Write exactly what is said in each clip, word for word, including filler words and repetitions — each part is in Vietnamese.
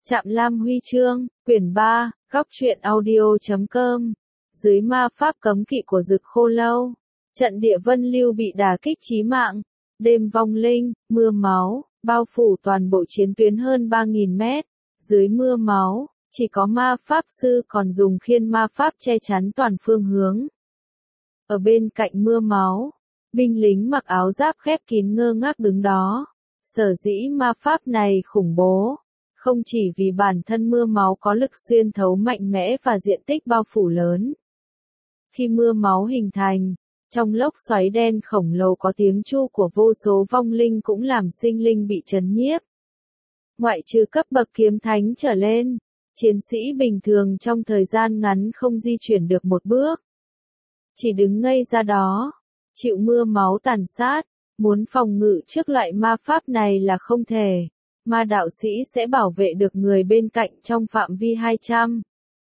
Trạm Lam Huy chương, quyển ba, góc truyện audio chấm com. Dưới ma pháp cấm kỵ của Dực Khô Lâu, trận địa Vân Lưu bị đả kích chí mạng. Đêm vong linh, mưa máu, bao phủ toàn bộ chiến tuyến hơn ba nghìn mét. Dưới mưa máu, chỉ có ma pháp sư còn dùng khiên ma pháp che chắn toàn phương hướng. Ở bên cạnh mưa máu, binh lính mặc áo giáp khép kín ngơ ngác đứng đó. Sở dĩ ma pháp này khủng bố, không chỉ vì bản thân mưa máu có lực xuyên thấu mạnh mẽ và diện tích bao phủ lớn. Khi mưa máu hình thành, trong lốc xoáy đen khổng lồ có tiếng chu của vô số vong linh cũng làm sinh linh bị chấn nhiếp. Ngoại trừ cấp bậc kiếm thánh trở lên, chiến sĩ bình thường trong thời gian ngắn không di chuyển được một bước. Chỉ đứng ngây ra đó, chịu mưa máu tàn sát, muốn phòng ngự trước loại ma pháp này là không thể. Ma đạo sĩ sẽ bảo vệ được người bên cạnh trong phạm vi hai trăm,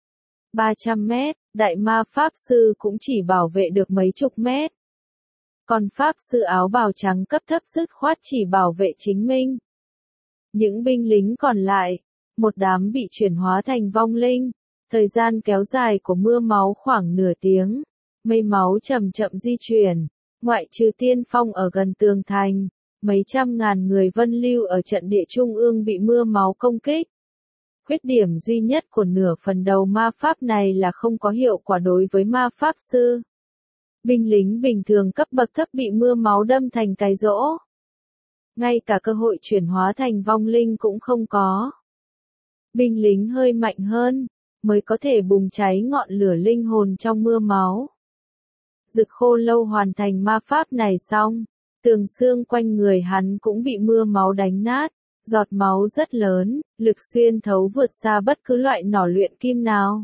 ba trăm mét, đại ma pháp sư cũng chỉ bảo vệ được mấy chục mét. Còn pháp sư áo bào trắng cấp thấp dứt khoát chỉ bảo vệ chính mình. Những binh lính còn lại, một đám bị chuyển hóa thành vong linh. Thời gian kéo dài của mưa máu khoảng nửa tiếng. Mây máu chậm chậm di chuyển, ngoại trừ tiên phong ở gần tường thành. Mấy trăm ngàn người Vân Lưu ở trận địa trung ương bị mưa máu công kích. Khuyết điểm duy nhất của nửa phần đầu ma pháp này là không có hiệu quả đối với ma pháp sư. Binh lính bình thường cấp bậc thấp bị mưa máu đâm thành cái rỗ. Ngay cả cơ hội chuyển hóa thành vong linh cũng không có. Binh lính hơi mạnh hơn, mới có thể bùng cháy ngọn lửa linh hồn trong mưa máu. Dực Khô Lâu hoàn thành ma pháp này xong. Tường xương quanh người hắn cũng bị mưa máu đánh nát, giọt máu rất lớn, lực xuyên thấu vượt xa bất cứ loại nỏ luyện kim nào.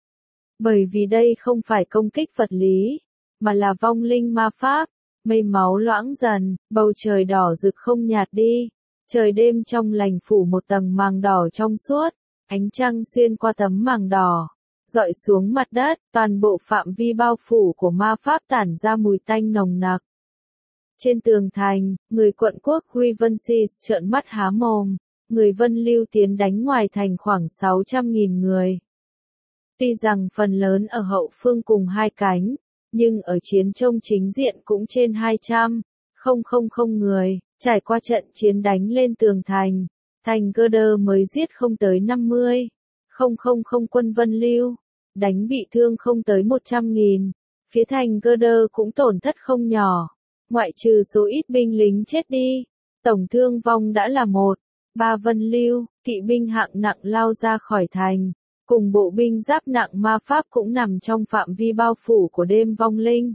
Bởi vì đây không phải công kích vật lý, mà là vong linh ma pháp, mây máu loãng dần, bầu trời đỏ rực không nhạt đi, trời đêm trong lành phủ một tầng màng đỏ trong suốt, ánh trăng xuyên qua tấm màng đỏ, dọi xuống mặt đất, toàn bộ phạm vi bao phủ của ma pháp tản ra mùi tanh nồng nặc. Trên tường thành, người quận quốc Grievance trợn mắt há mồm, người Vân Lưu tiến đánh ngoài thành khoảng sáu trăm nghìn người. Tuy rằng phần lớn ở hậu phương cùng hai cánh, nhưng ở chiến trông chính diện cũng trên hai trăm, không người, trải qua trận chiến đánh lên tường thành, thành Göder mới giết không tới năm mươi, không quân Vân Lưu, đánh bị thương không tới một trăm nghìn, phía thành Göder cũng tổn thất không nhỏ. Ngoại trừ số ít binh lính chết đi, tổng thương vong đã là một, ba Vân Lưu, kỵ binh hạng nặng lao ra khỏi thành, cùng bộ binh giáp nặng ma pháp cũng nằm trong phạm vi bao phủ của đêm vong linh.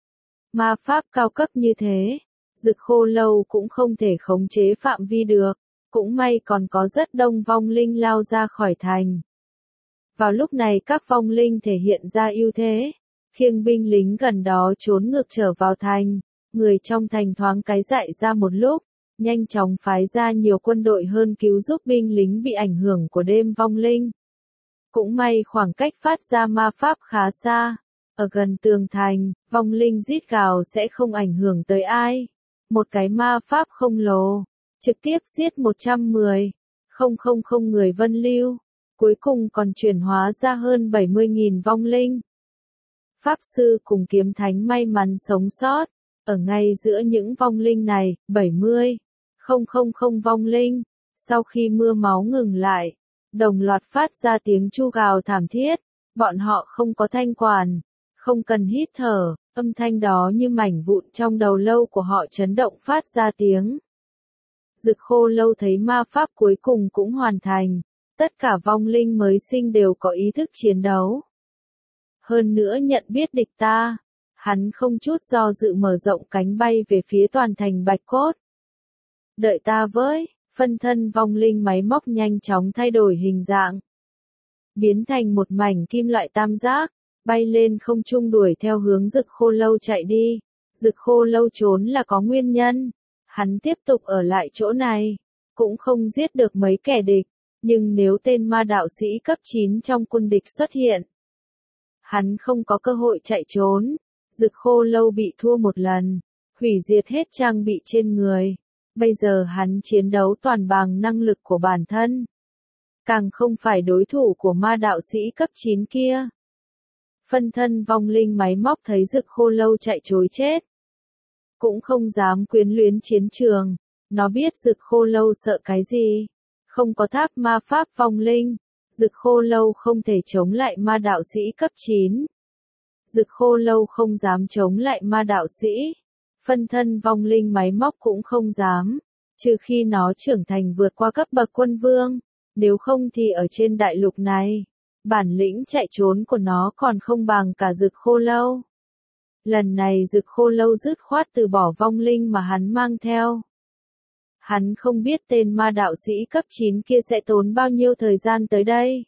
Ma pháp cao cấp như thế, Dực Khô Lâu cũng không thể khống chế phạm vi được, cũng may còn có rất đông vong linh lao ra khỏi thành. Vào lúc này các vong linh thể hiện ra ưu thế, khiêng binh lính gần đó trốn ngược trở vào thành. Người trong thành thoáng cái dại ra một lúc, nhanh chóng phái ra nhiều quân đội hơn cứu giúp binh lính bị ảnh hưởng của đêm vong linh. Cũng may khoảng cách phát ra ma pháp khá xa, ở gần tường thành, vong linh rít gào sẽ không ảnh hưởng tới ai. Một cái ma pháp khổng lồ, trực tiếp giết một trăm mười, không người Vân Lưu, cuối cùng còn chuyển hóa ra hơn bảy mươi nghìn vong linh. Pháp sư cùng kiếm thánh may mắn sống sót. Ở ngay giữa những vong linh này, bảy mươi, không vong linh, sau khi mưa máu ngừng lại, đồng loạt phát ra tiếng chu gào thảm thiết, bọn họ không có thanh quản, không cần hít thở, âm thanh đó như mảnh vụn trong đầu lâu của họ chấn động phát ra tiếng. Dực Khô Lâu thấy ma pháp cuối cùng cũng hoàn thành, tất cả vong linh mới sinh đều có ý thức chiến đấu. Hơn nữa nhận biết địch ta. Hắn không chút do dự mở rộng cánh bay về phía toàn thành Bạch Cốt. Đợi ta với, phân thân vong linh máy móc nhanh chóng thay đổi hình dạng. Biến thành một mảnh kim loại tam giác, bay lên không trung đuổi theo hướng Dực Khô Lâu chạy đi. Dực Khô Lâu trốn là có nguyên nhân. Hắn tiếp tục ở lại chỗ này, cũng không giết được mấy kẻ địch, nhưng nếu tên ma đạo sĩ cấp chín trong quân địch xuất hiện, hắn không có cơ hội chạy trốn. Dực Khô Lâu bị thua một lần, hủy diệt hết trang bị trên người. Bây giờ hắn chiến đấu toàn bằng năng lực của bản thân. càng không phải đối thủ của ma đạo sĩ cấp chín kia. Phân thân vong linh máy móc thấy Dực Khô Lâu chạy trối chết, cũng không dám quyến luyến chiến trường, nó biết Dực Khô Lâu sợ cái gì, không có tháp ma pháp vong linh, Dực Khô Lâu không thể chống lại ma đạo sĩ cấp chín. Dực Khô Lâu không dám chống lại ma đạo sĩ, phân thân vong linh máy móc cũng không dám, trừ khi nó trưởng thành vượt qua cấp bậc quân vương, nếu không thì ở trên đại lục này, bản lĩnh chạy trốn của nó còn không bằng cả Dực Khô Lâu. Lần này Dực Khô Lâu dứt khoát từ bỏ vong linh mà hắn mang theo. Hắn không biết tên ma đạo sĩ cấp chín kia sẽ tốn bao nhiêu thời gian tới đây.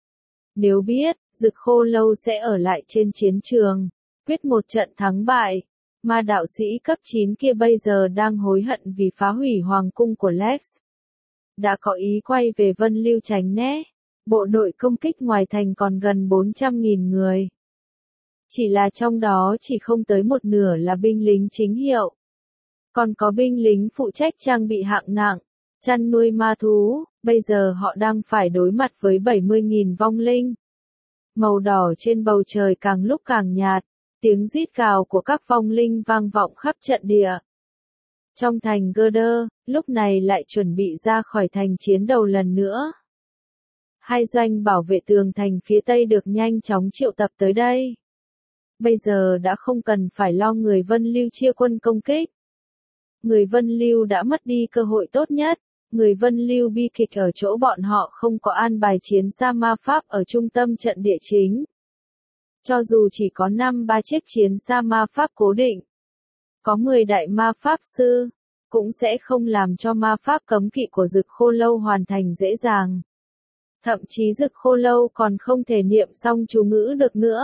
Nếu biết, Dực Khô Lâu sẽ ở lại trên chiến trường, quyết một trận thắng bại. Ma đạo sĩ cấp chín kia bây giờ đang hối hận vì phá hủy hoàng cung của Lex. Đã có ý quay về Vân Lưu tránh né. Bộ đội công kích ngoài thành còn gần bốn trăm nghìn người. Chỉ là trong đó chỉ không tới một nửa là binh lính chính hiệu. Còn có binh lính phụ trách trang bị hạng nặng, chăn nuôi ma thú, bây giờ họ đang phải đối mặt với bảy mươi nghìn vong linh. Màu đỏ trên bầu trời càng lúc càng nhạt, tiếng rít gào của các vong linh vang vọng khắp trận địa. Trong thành Gerder, lúc này lại chuẩn bị ra khỏi thành chiến đầu lần nữa. Hai doanh bảo vệ tường thành phía tây được nhanh chóng triệu tập tới đây. Bây giờ đã không cần phải lo người Vân Lưu chia quân công kích. Người Vân Lưu đã mất đi cơ hội tốt nhất, người Vân Lưu bi kịch ở chỗ bọn họ không có an bài chiến xa ma pháp ở trung tâm trận địa chính. Cho dù chỉ có năm ba chiếc chiến xa ma pháp cố định, có mười đại ma pháp sư, cũng sẽ không làm cho ma pháp cấm kỵ của Dực Khô Lâu hoàn thành dễ dàng. Thậm chí Dực Khô Lâu còn không thể niệm xong chú ngữ được nữa.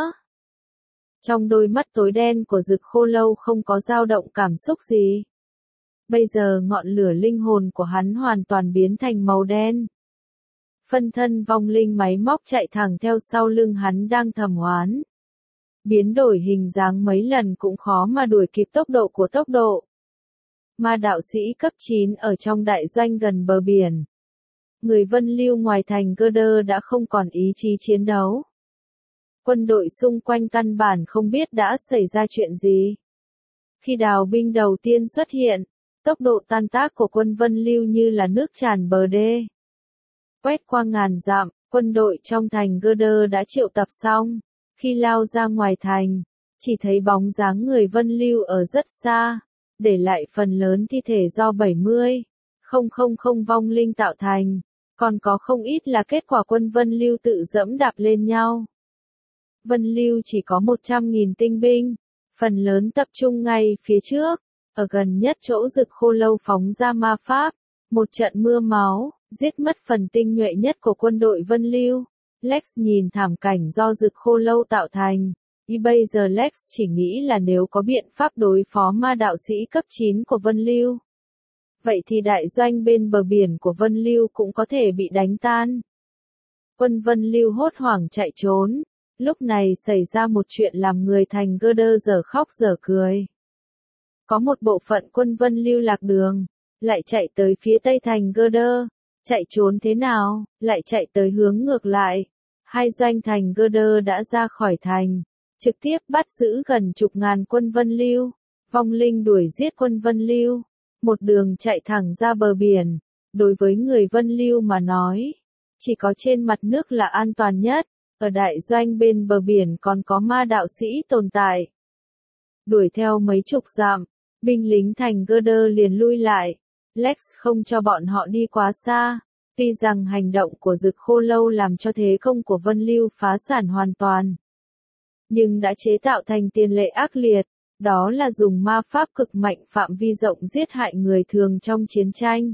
Trong đôi mắt tối đen của Dực Khô Lâu không có dao động cảm xúc gì. Bây giờ ngọn lửa linh hồn của hắn hoàn toàn biến thành màu đen. Phân thân vong linh máy móc chạy thẳng theo sau lưng hắn đang thầm oán. Biến đổi hình dáng mấy lần cũng khó mà đuổi kịp tốc độ của tốc độ. Ma đạo sĩ cấp chín ở trong đại doanh gần bờ biển. Người Vân Lưu ngoài thành Gerder đã không còn ý chí chiến đấu. Quân đội xung quanh căn bản không biết đã xảy ra chuyện gì. Khi đào binh đầu tiên xuất hiện, tốc độ tan tác của quân Vân Lưu như là nước tràn bờ đê. Quét qua ngàn dặm, quân đội trong thành Gerder đã triệu tập xong. Khi lao ra ngoài thành, chỉ thấy bóng dáng người Vân Lưu ở rất xa, để lại phần lớn thi thể do bảy mươi, không không không vong linh tạo thành, còn có không ít là kết quả quân Vân Lưu tự dẫm đạp lên nhau. Vân Lưu chỉ có một trăm nghìn tinh binh, phần lớn tập trung ngay phía trước, ở gần nhất chỗ Dực Khô Lâu phóng ra ma pháp, một trận mưa máu, giết mất phần tinh nhuệ nhất của quân đội Vân Lưu. Lex nhìn thảm cảnh do Dực Khô Lâu tạo thành, y bây giờ Lex chỉ nghĩ là nếu có biện pháp đối phó ma đạo sĩ cấp chín của Vân Lưu. Vậy thì đại doanh bên bờ biển của Vân Lưu cũng có thể bị đánh tan. Quân Vân Lưu hốt hoảng chạy trốn, lúc này xảy ra một chuyện làm người thành Gerder dở khóc dở cười. Có một bộ phận quân Vân Lưu lạc đường, lại chạy tới phía tây thành Gerder. Chạy trốn thế nào, lại chạy tới hướng ngược lại. Hai doanh thành Gerder đã ra khỏi thành, trực tiếp bắt giữ gần chục ngàn quân Vân Lưu. Vong linh đuổi giết quân Vân Lưu, một đường chạy thẳng ra bờ biển. Đối với người Vân Lưu mà nói, chỉ có trên mặt nước là an toàn nhất, ở đại doanh bên bờ biển còn có ma đạo sĩ tồn tại. Đuổi theo mấy chục dặm, binh lính thành Gerder liền lui lại. Lex không cho bọn họ đi quá xa, tuy rằng hành động của Dực Khô Lâu làm cho thế công của Vân Lưu phá sản hoàn toàn. Nhưng đã chế tạo thành tiền lệ ác liệt, đó là dùng ma pháp cực mạnh phạm vi rộng giết hại người thường trong chiến tranh.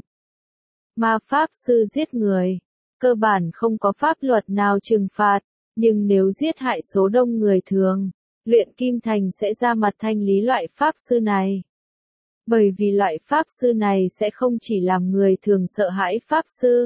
Ma pháp sư giết người, cơ bản không có pháp luật nào trừng phạt, nhưng nếu giết hại số đông người thường, luyện kim thành sẽ ra mặt thanh lý loại pháp sư này. Bởi vì loại pháp sư này sẽ không chỉ làm người thường sợ hãi pháp sư,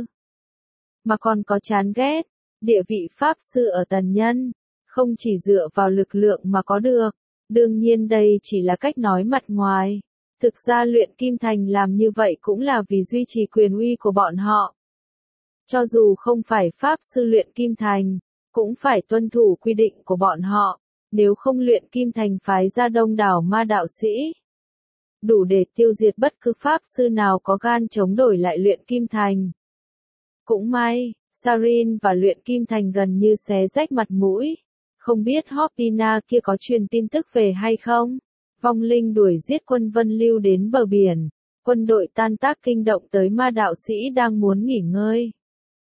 mà còn có chán ghét. Địa vị pháp sư ở tần nhân, không chỉ dựa vào lực lượng mà có được. Đương nhiên đây chỉ là cách nói mặt ngoài. Thực ra luyện kim thành làm như vậy cũng là vì duy trì quyền uy của bọn họ. Cho dù không phải pháp sư luyện kim thành, cũng phải tuân thủ quy định của bọn họ, nếu không luyện kim thành phái ra đông đảo ma đạo sĩ. Đủ để tiêu diệt bất cứ pháp sư nào có gan chống đổi lại luyện kim thành. Cũng may, Sarin và luyện kim thành gần như xé rách mặt mũi. Không biết Hoptina kia có truyền tin tức về hay không? Vong linh đuổi giết quân Vân Lưu đến bờ biển. Quân đội tan tác kinh động tới ma đạo sĩ đang muốn nghỉ ngơi.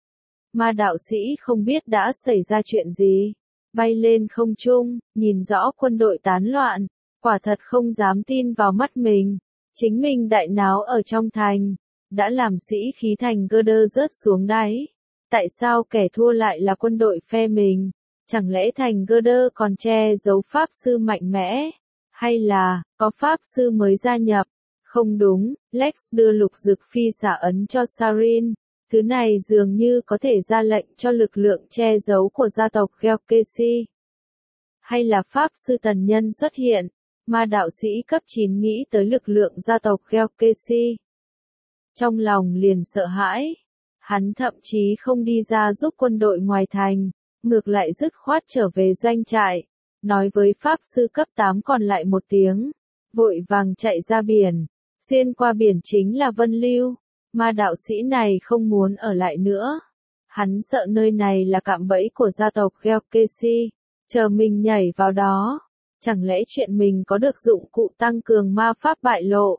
Ma đạo sĩ không biết đã xảy ra chuyện gì. Bay lên không trung, nhìn rõ quân đội tán loạn. Quả thật không dám tin vào mắt mình. Chính mình đại náo ở trong thành. Đã làm sĩ khí thành Gơ Đơ rớt xuống đáy. Tại sao kẻ thua lại là quân đội phe mình? Chẳng lẽ thành Gơ Đơ còn che giấu pháp sư mạnh mẽ? Hay là, có pháp sư mới gia nhập? Không đúng, Lex đưa lục dực phi xả ấn cho Sarin. Thứ này dường như có thể ra lệnh cho lực lượng che giấu của gia tộc Gelkesi. Hay là pháp sư tần nhân xuất hiện? Ma đạo sĩ cấp chín nghĩ tới lực lượng gia tộc Gelkesi. Trong lòng liền sợ hãi. Hắn thậm chí không đi ra giúp quân đội ngoài thành, ngược lại dứt khoát trở về doanh trại, nói với pháp sư cấp tám còn lại một tiếng, vội vàng chạy ra biển, xuyên qua biển chính là Vân Lưu, ma đạo sĩ này không muốn ở lại nữa. Hắn sợ nơi này là cạm bẫy của gia tộc Gelkesi, chờ mình nhảy vào đó, chẳng lẽ chuyện mình có được dụng cụ tăng cường ma pháp bại lộ.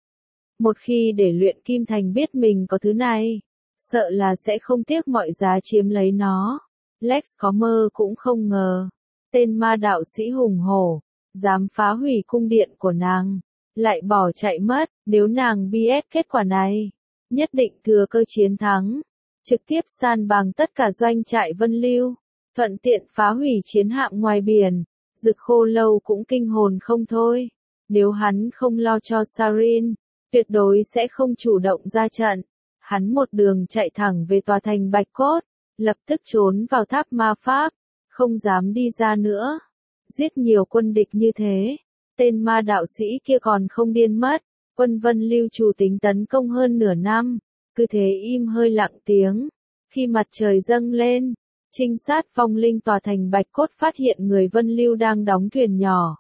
Một khi để luyện kim thành biết mình có thứ này, sợ là sẽ không tiếc mọi giá chiếm lấy nó. Lex có mơ cũng không ngờ, tên ma đạo sĩ hùng hổ, dám phá hủy cung điện của nàng, lại bỏ chạy mất. Nếu nàng biết kết quả này, nhất định thừa cơ chiến thắng, trực tiếp san bằng tất cả doanh trại Vân Lưu, thuận tiện phá hủy chiến hạm ngoài biển. Dực Khô Lâu cũng kinh hồn không thôi. Nếu hắn không lo cho Sarin, tuyệt đối sẽ không chủ động ra trận. Hắn một đường chạy thẳng về tòa thành Bạch Cốt, lập tức trốn vào tháp ma pháp, không dám đi ra nữa. Giết nhiều quân địch như thế, tên ma đạo sĩ kia còn không điên mất. Quân Vân Lưu chủ tính tấn công hơn nửa năm, cứ thế im hơi lặng tiếng. Khi mặt trời dâng lên, trinh sát vong linh tòa thành Bạch Cốt phát hiện người Vân Lưu đang đóng thuyền nhỏ.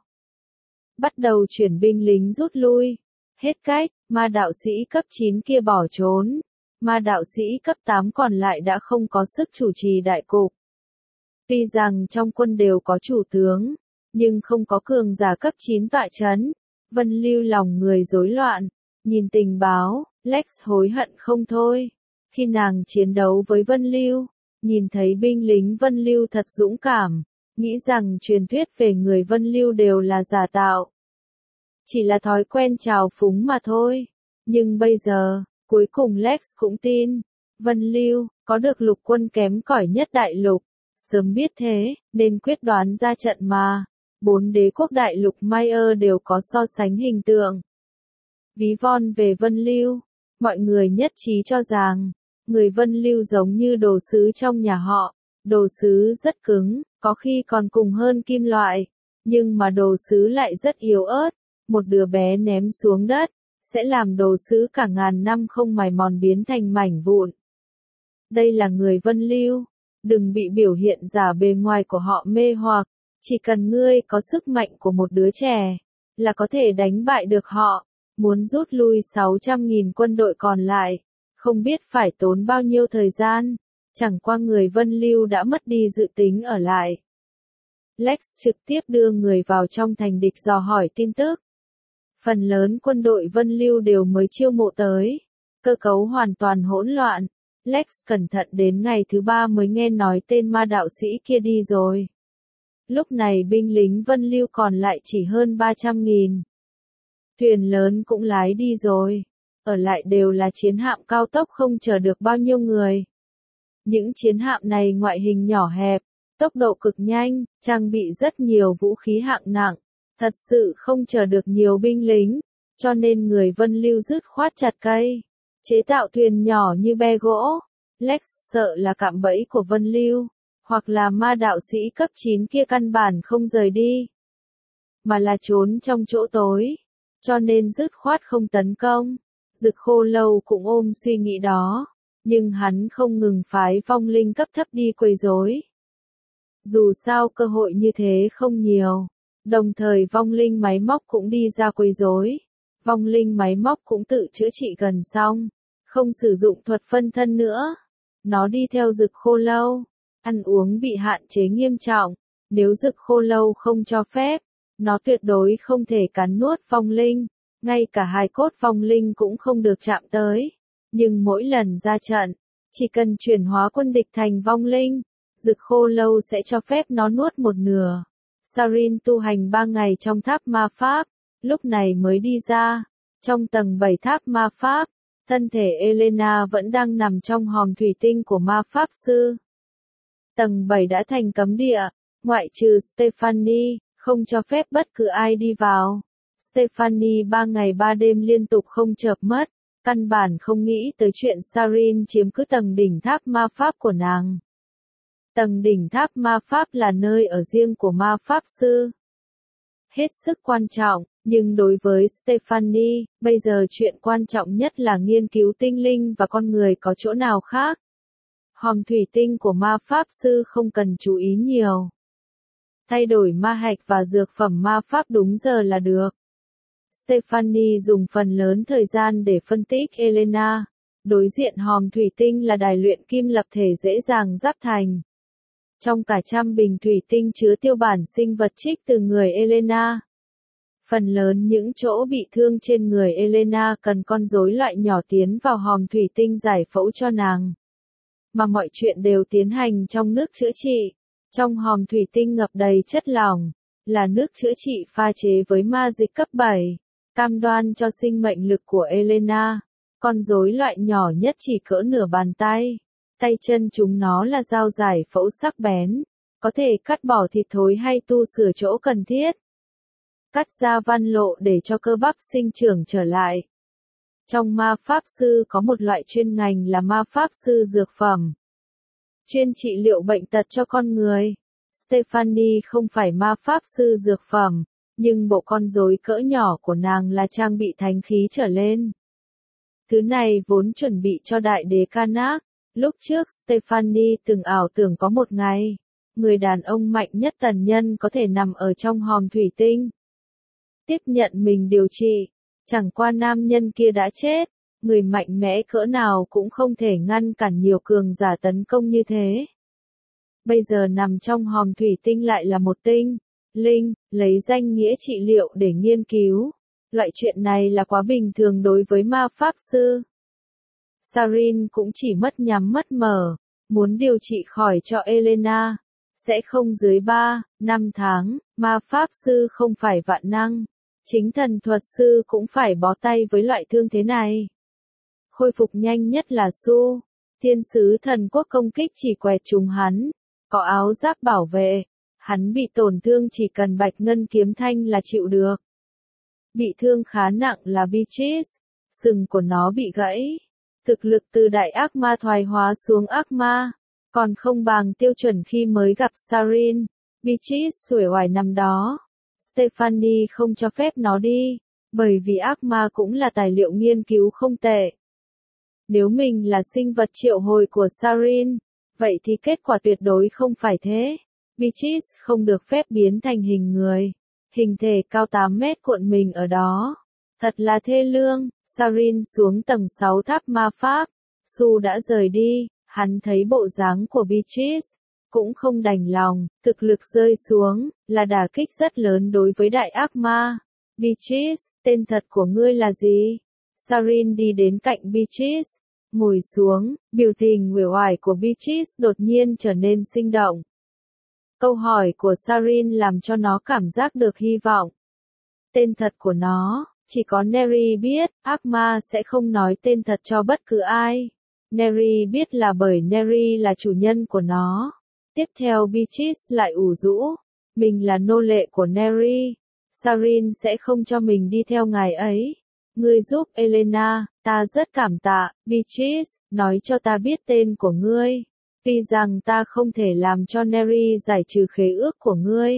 Bắt đầu chuyển binh lính rút lui. Hết cách, ma đạo sĩ cấp chín kia bỏ trốn. Ma đạo sĩ cấp tám còn lại đã không có sức chủ trì đại cục. Tuy rằng trong quân đều có chủ tướng, nhưng không có cường giả cấp chín tọa chấn. Vân Lưu lòng người rối loạn, nhìn tình báo, Lex hối hận không thôi. Khi nàng chiến đấu với Vân Lưu, nhìn thấy binh lính Vân Lưu thật dũng cảm, nghĩ rằng truyền thuyết về người Vân Lưu đều là giả tạo. Chỉ là thói quen trào phúng mà thôi. Nhưng bây giờ, cuối cùng Lex cũng tin, Vân Lưu có được lục quân kém cỏi nhất đại lục. Sớm biết thế, nên quyết đoán ra trận mà. Bốn đế quốc đại lục Mayer đều có so sánh hình tượng. Ví von về Vân Lưu, mọi người nhất trí cho rằng, người Vân Lưu giống như đồ sứ trong nhà họ. Đồ sứ rất cứng, có khi còn cùng hơn kim loại, nhưng mà đồ sứ lại rất yếu ớt. Một đứa bé ném xuống đất, sẽ làm đồ sứ cả ngàn năm không mài mòn biến thành mảnh vụn. Đây là người Vân Lưu, đừng bị biểu hiện giả bề ngoài của họ mê hoặc, chỉ cần ngươi có sức mạnh của một đứa trẻ, là có thể đánh bại được họ. Muốn rút lui sáu trăm nghìn quân đội còn lại, không biết phải tốn bao nhiêu thời gian, chẳng qua người Vân Lưu đã mất đi dự tính ở lại. Lex trực tiếp đưa người vào trong thành địch dò hỏi tin tức. Phần lớn quân đội Vân Lưu đều mới chiêu mộ tới, cơ cấu hoàn toàn hỗn loạn. Lex cẩn thận đến ngày thứ ba mới nghe nói tên ma đạo sĩ kia đi rồi. Lúc này binh lính Vân Lưu còn lại chỉ hơn ba trăm nghìn. Thuyền lớn cũng lái đi rồi, ở lại đều là chiến hạm cao tốc không chở được bao nhiêu người. Những chiến hạm này ngoại hình nhỏ hẹp, tốc độ cực nhanh, trang bị rất nhiều vũ khí hạng nặng, thật sự không chở được nhiều binh lính, cho nên người Vân Lưu dứt khoát chặt cây, chế tạo thuyền nhỏ như be gỗ. Lex sợ là cạm bẫy của Vân Lưu, hoặc là ma đạo sĩ cấp chín kia căn bản không rời đi, mà là trốn trong chỗ tối, cho nên dứt khoát không tấn công. Dực Khô Lâu cũng ôm suy nghĩ đó, nhưng hắn không ngừng phái vong linh cấp thấp đi quấy rối. Dù sao cơ hội như thế không nhiều, đồng thời vong linh máy móc cũng đi ra quấy rối. Vong linh máy móc cũng tự chữa trị gần xong, không sử dụng thuật phân thân nữa. Nó đi theo Dực Khô Lâu, ăn uống bị hạn chế nghiêm trọng, nếu Dực Khô Lâu không cho phép, nó tuyệt đối không thể cắn nuốt vong linh, ngay cả hài cốt vong linh cũng không được chạm tới. Nhưng mỗi lần ra trận, chỉ cần chuyển hóa quân địch thành vong linh, Dực Khô Lâu sẽ cho phép nó nuốt một nửa. Sarin tu hành ba ngày trong tháp ma pháp, lúc này mới đi ra. Trong tầng bảy tháp ma pháp, thân thể Elena vẫn đang nằm trong hòm thủy tinh của ma pháp sư. Tầng bảy đã thành cấm địa, ngoại trừ Stephanie, không cho phép bất cứ ai đi vào. Stephanie ba ngày ba đêm liên tục không chợp mắt, căn bản không nghĩ tới chuyện Sarin chiếm cứ tầng đỉnh tháp ma pháp của nàng. Tầng đỉnh tháp ma pháp là nơi ở riêng của ma pháp sư. Hết sức quan trọng, nhưng đối với Stephanie, bây giờ chuyện quan trọng nhất là nghiên cứu tinh linh và con người có chỗ nào khác. Hòm thủy tinh của ma pháp sư không cần chú ý nhiều. Thay đổi ma hạch và dược phẩm ma pháp đúng giờ là được. Stephanie dùng phần lớn thời gian để phân tích Elena. Đối diện hòm thủy tinh là đài luyện kim lập thể dễ dàng giáp thành. Trong cả trăm bình thủy tinh chứa tiêu bản sinh vật trích từ người Elena. Phần lớn những chỗ bị thương trên người Elena cần con rối loại nhỏ tiến vào hòm thủy tinh giải phẫu cho nàng. Mà mọi chuyện đều tiến hành trong nước chữa trị. Trong hòm thủy tinh ngập đầy chất lỏng, là nước chữa trị pha chế với ma dịch cấp bảy, cam đoan cho sinh mệnh lực của Elena. Con rối loại nhỏ nhất chỉ cỡ nửa bàn tay. Tay chân chúng nó là dao giải phẫu sắc bén, có thể cắt bỏ thịt thối hay tu sửa chỗ cần thiết. Cắt ra văn lộ để cho cơ bắp sinh trưởng trở lại. Trong ma pháp sư có một loại chuyên ngành là ma pháp sư dược phẩm, chuyên trị liệu bệnh tật cho con người. Stephanie không phải ma pháp sư dược phẩm, nhưng bộ con rối cỡ nhỏ của nàng là trang bị thánh khí trở lên. Thứ này vốn chuẩn bị cho đại đế Karnak. Lúc trước Stephanie từng ảo tưởng có một ngày, người đàn ông mạnh nhất tần nhân có thể nằm ở trong hòm thủy tinh, tiếp nhận mình điều trị. Chẳng qua nam nhân kia đã chết, người mạnh mẽ cỡ nào cũng không thể ngăn cản nhiều cường giả tấn công như thế. Bây giờ nằm trong hòm thủy tinh lại là một tinh linh, lấy danh nghĩa trị liệu để nghiên cứu. Loại chuyện này là quá bình thường đối với ma pháp sư. Sarin cũng chỉ mất nhắm mất mở, muốn điều trị khỏi cho Elena, sẽ không dưới ba, năm tháng, ma pháp sư không phải vạn năng, chính thần thuật sư cũng phải bó tay với loại thương thế này. Khôi phục nhanh nhất là Su, thiên sứ thần quốc công kích chỉ quẹt trúng hắn, có áo giáp bảo vệ, hắn bị tổn thương chỉ cần bạch ngân kiếm thanh là chịu được. Bị thương khá nặng là Beatrice, sừng của nó bị gãy. Thực lực từ đại ác ma thoái hóa xuống ác ma, còn không bằng tiêu chuẩn khi mới gặp Sarin. Beatrice xuể oải nằm đó. Stephanie không cho phép nó đi, bởi vì ác ma cũng là tài liệu nghiên cứu không tệ. Nếu mình là sinh vật triệu hồi của Sarin, vậy thì kết quả tuyệt đối không phải thế. Beatrice không được phép biến thành hình người. Hình thể cao tám mét cuộn mình ở đó. Thật là thê lương. Sarin xuống tầng sáu tháp ma pháp. Su đã rời đi, hắn thấy bộ dáng của Beatrice, cũng không đành lòng, thực lực rơi xuống, là đả kích rất lớn đối với đại ác ma. Beatrice, tên thật của ngươi là gì? Sarin đi đến cạnh Beatrice, ngồi xuống, biểu tình uể oải của Beatrice đột nhiên trở nên sinh động. Câu hỏi của Sarin làm cho nó cảm giác được hy vọng. Tên thật của nó, chỉ có Neri biết, ác ma sẽ không nói tên thật cho bất cứ ai. Neri biết là bởi Neri là chủ nhân của nó. Tiếp theo Beatrice lại ủ rũ, mình là nô lệ của Neri. Sarin sẽ không cho mình đi theo ngài ấy. Ngươi giúp Elena, ta rất cảm tạ. Beatrice, nói cho ta biết tên của ngươi. Tuy rằng ta không thể làm cho Neri giải trừ khế ước của ngươi,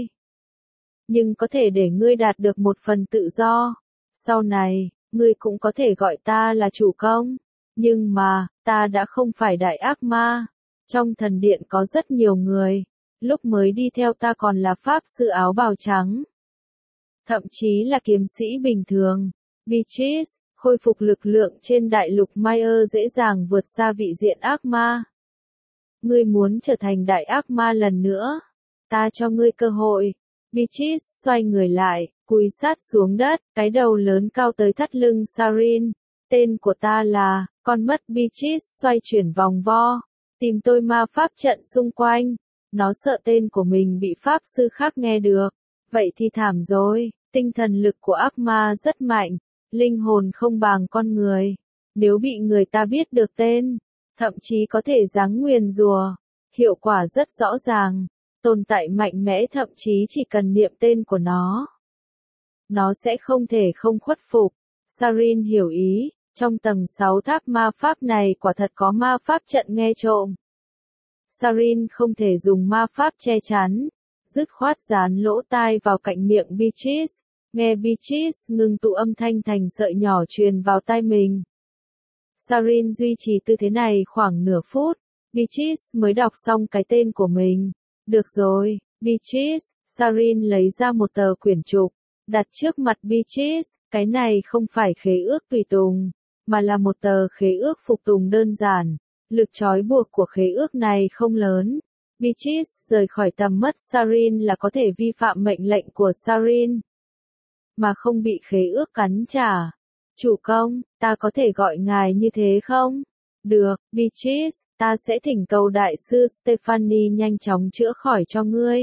nhưng có thể để ngươi đạt được một phần tự do. Sau này, ngươi cũng có thể gọi ta là chủ công. Nhưng mà, ta đã không phải đại ác ma. Trong thần điện có rất nhiều người. Lúc mới đi theo ta còn là pháp sư áo bào trắng. Thậm chí là kiếm sĩ bình thường. Beatrice, khôi phục lực lượng trên đại lục Mayer dễ dàng vượt xa vị diện ác ma. Ngươi muốn trở thành đại ác ma lần nữa? Ta cho ngươi cơ hội. Beatrice xoay người lại, cúi sát xuống đất, cái đầu lớn cao tới thắt lưng Sarin. Tên của ta là, con mắt Beatrice xoay chuyển vòng vo. Tìm tôi ma pháp trận xung quanh. Nó sợ tên của mình bị pháp sư khác nghe được. Vậy thì thảm rồi, tinh thần lực của ác ma rất mạnh. Linh hồn không bằng con người. Nếu bị người ta biết được tên, thậm chí có thể giáng nguyền rủa. Hiệu quả rất rõ ràng. Tồn tại mạnh mẽ thậm chí chỉ cần niệm tên của nó. Nó sẽ không thể không khuất phục. Sarin hiểu ý, trong tầng sáu tháp ma pháp này quả thật có ma pháp trận nghe trộm. Sarin không thể dùng ma pháp che chắn, dứt khoát dán lỗ tai vào cạnh miệng Beatrice, nghe Beatrice ngừng tụ âm thanh thành sợi nhỏ truyền vào tai mình. Sarin duy trì tư thế này khoảng nửa phút, Beatrice mới đọc xong cái tên của mình. Được rồi, Beatrice, Sarin lấy ra một tờ quyển trục, đặt trước mặt Beatrice, cái này không phải khế ước tùy tùng, mà là một tờ khế ước phục tùng đơn giản. Lực trói buộc của khế ước này không lớn. Beatrice rời khỏi tầm mắt Sarin là có thể vi phạm mệnh lệnh của Sarin, mà không bị khế ước cắn trả. Chủ công, ta có thể gọi ngài như thế không? Được, Beatrice, ta sẽ thỉnh cầu đại sư Stephanie nhanh chóng chữa khỏi cho ngươi.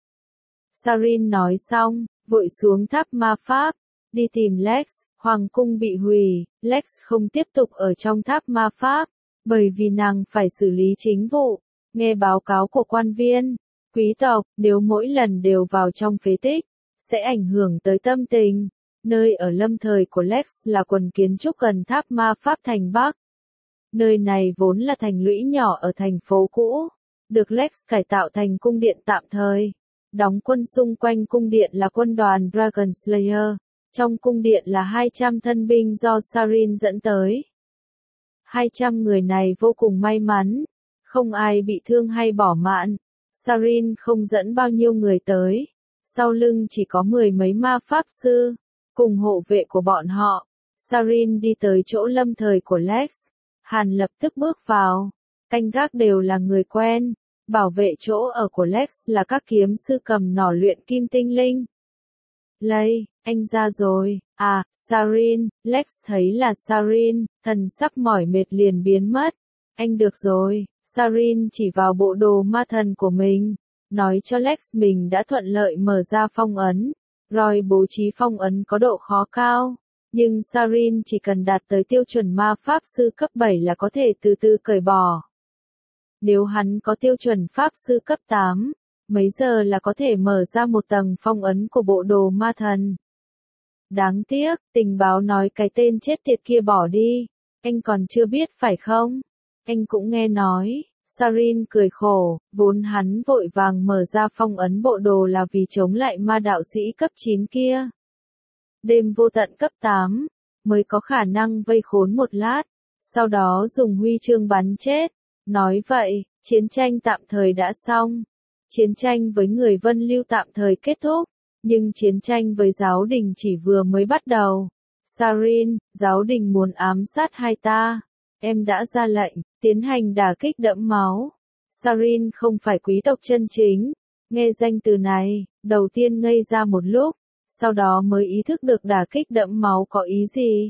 Sarin nói xong, vội xuống tháp ma pháp, đi tìm Lex. Hoàng cung bị hủy, Lex không tiếp tục ở trong tháp ma pháp, bởi vì nàng phải xử lý chính vụ. Nghe báo cáo của quan viên, quý tộc, nếu mỗi lần đều vào trong phế tích, sẽ ảnh hưởng tới tâm tình. Nơi ở lâm thời của Lex là quần kiến trúc gần tháp ma pháp thành Bắc. Nơi này vốn là thành lũy nhỏ ở thành phố cũ, được Lex cải tạo thành cung điện tạm thời. Đóng quân xung quanh cung điện là quân đoàn Dragon Slayer, trong cung điện là hai trăm thân binh do Sarin dẫn tới. hai trăm người này vô cùng may mắn, không ai bị thương hay bỏ mạng. Sarin không dẫn bao nhiêu người tới, sau lưng chỉ có mười mấy ma pháp sư, cùng hộ vệ của bọn họ. Sarin đi tới chỗ lâm thời của Lex, Hàn lập tức bước vào, canh gác đều là người quen, bảo vệ chỗ ở của Lex là các kiếm sư cầm nỏ luyện kim tinh linh. Lây, anh ra rồi, à, Sarin, Lex thấy là Sarin, thần sắc mỏi mệt liền biến mất. Anh được rồi, Sarin chỉ vào bộ đồ ma thần của mình, nói cho Lex mình đã thuận lợi mở ra phong ấn. Roy bố trí phong ấn có độ khó cao, nhưng Sarin chỉ cần đạt tới tiêu chuẩn ma pháp sư cấp bảy là có thể từ từ cởi bỏ. Nếu hắn có tiêu chuẩn pháp sư cấp tám, mấy giờ là có thể mở ra một tầng phong ấn của bộ đồ ma thần. Đáng tiếc, tình báo nói cái tên chết tiệt kia bỏ đi, anh còn chưa biết phải không? Anh cũng nghe nói. Sarin cười khổ, vốn hắn vội vàng mở ra phong ấn bộ đồ là vì chống lại ma đạo sĩ cấp chín kia. Đêm vô tận cấp tám, mới có khả năng vây khốn một lát, sau đó dùng huy chương bắn chết. Nói vậy, chiến tranh tạm thời đã xong. Chiến tranh với người Vân Lưu tạm thời kết thúc, nhưng chiến tranh với giáo đình chỉ vừa mới bắt đầu. Sarin, giáo đình muốn ám sát hai ta. Em đã ra lệnh, tiến hành đả kích đẫm máu. Sarin không phải quý tộc chân chính. Nghe danh từ này, đầu tiên ngây ra một lúc, sau đó mới ý thức được đả kích đẫm máu có ý gì.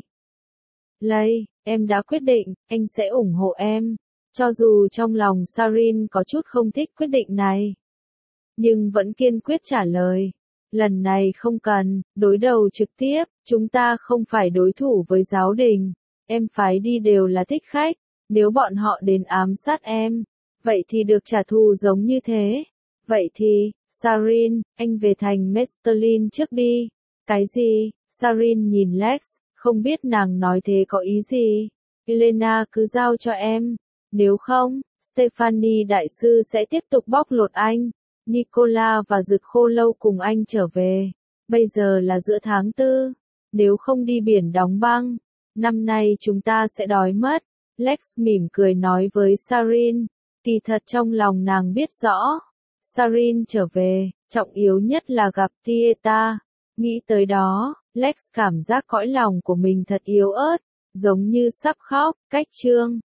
Lây, em đã quyết định, anh sẽ ủng hộ em. Cho dù trong lòng Sarin có chút không thích quyết định này, nhưng vẫn kiên quyết trả lời. Lần này không cần, đối đầu trực tiếp, chúng ta không phải đối thủ với giáo đình. Em phái đi đều là thích khách, nếu bọn họ đến ám sát em, vậy thì được trả thù giống như thế. Vậy thì, Sarin, anh về thành Mesterlin trước đi. Cái gì? Sarin nhìn Lex, không biết nàng nói thế có ý gì. Elena cứ giao cho em, nếu không, Stephanie đại sư sẽ tiếp tục bóc lột anh. Nicola và Dực Khô Lâu cùng anh trở về. Bây giờ là giữa tháng tư, nếu không đi biển đóng băng, năm nay chúng ta sẽ đói mất. Lex mỉm cười nói với Sarin, kỳ thật trong lòng nàng biết rõ. Sarin trở về, trọng yếu nhất là gặp Tieta. Nghĩ tới đó, Lex cảm giác cõi lòng của mình thật yếu ớt, giống như sắp khóc. Cách chương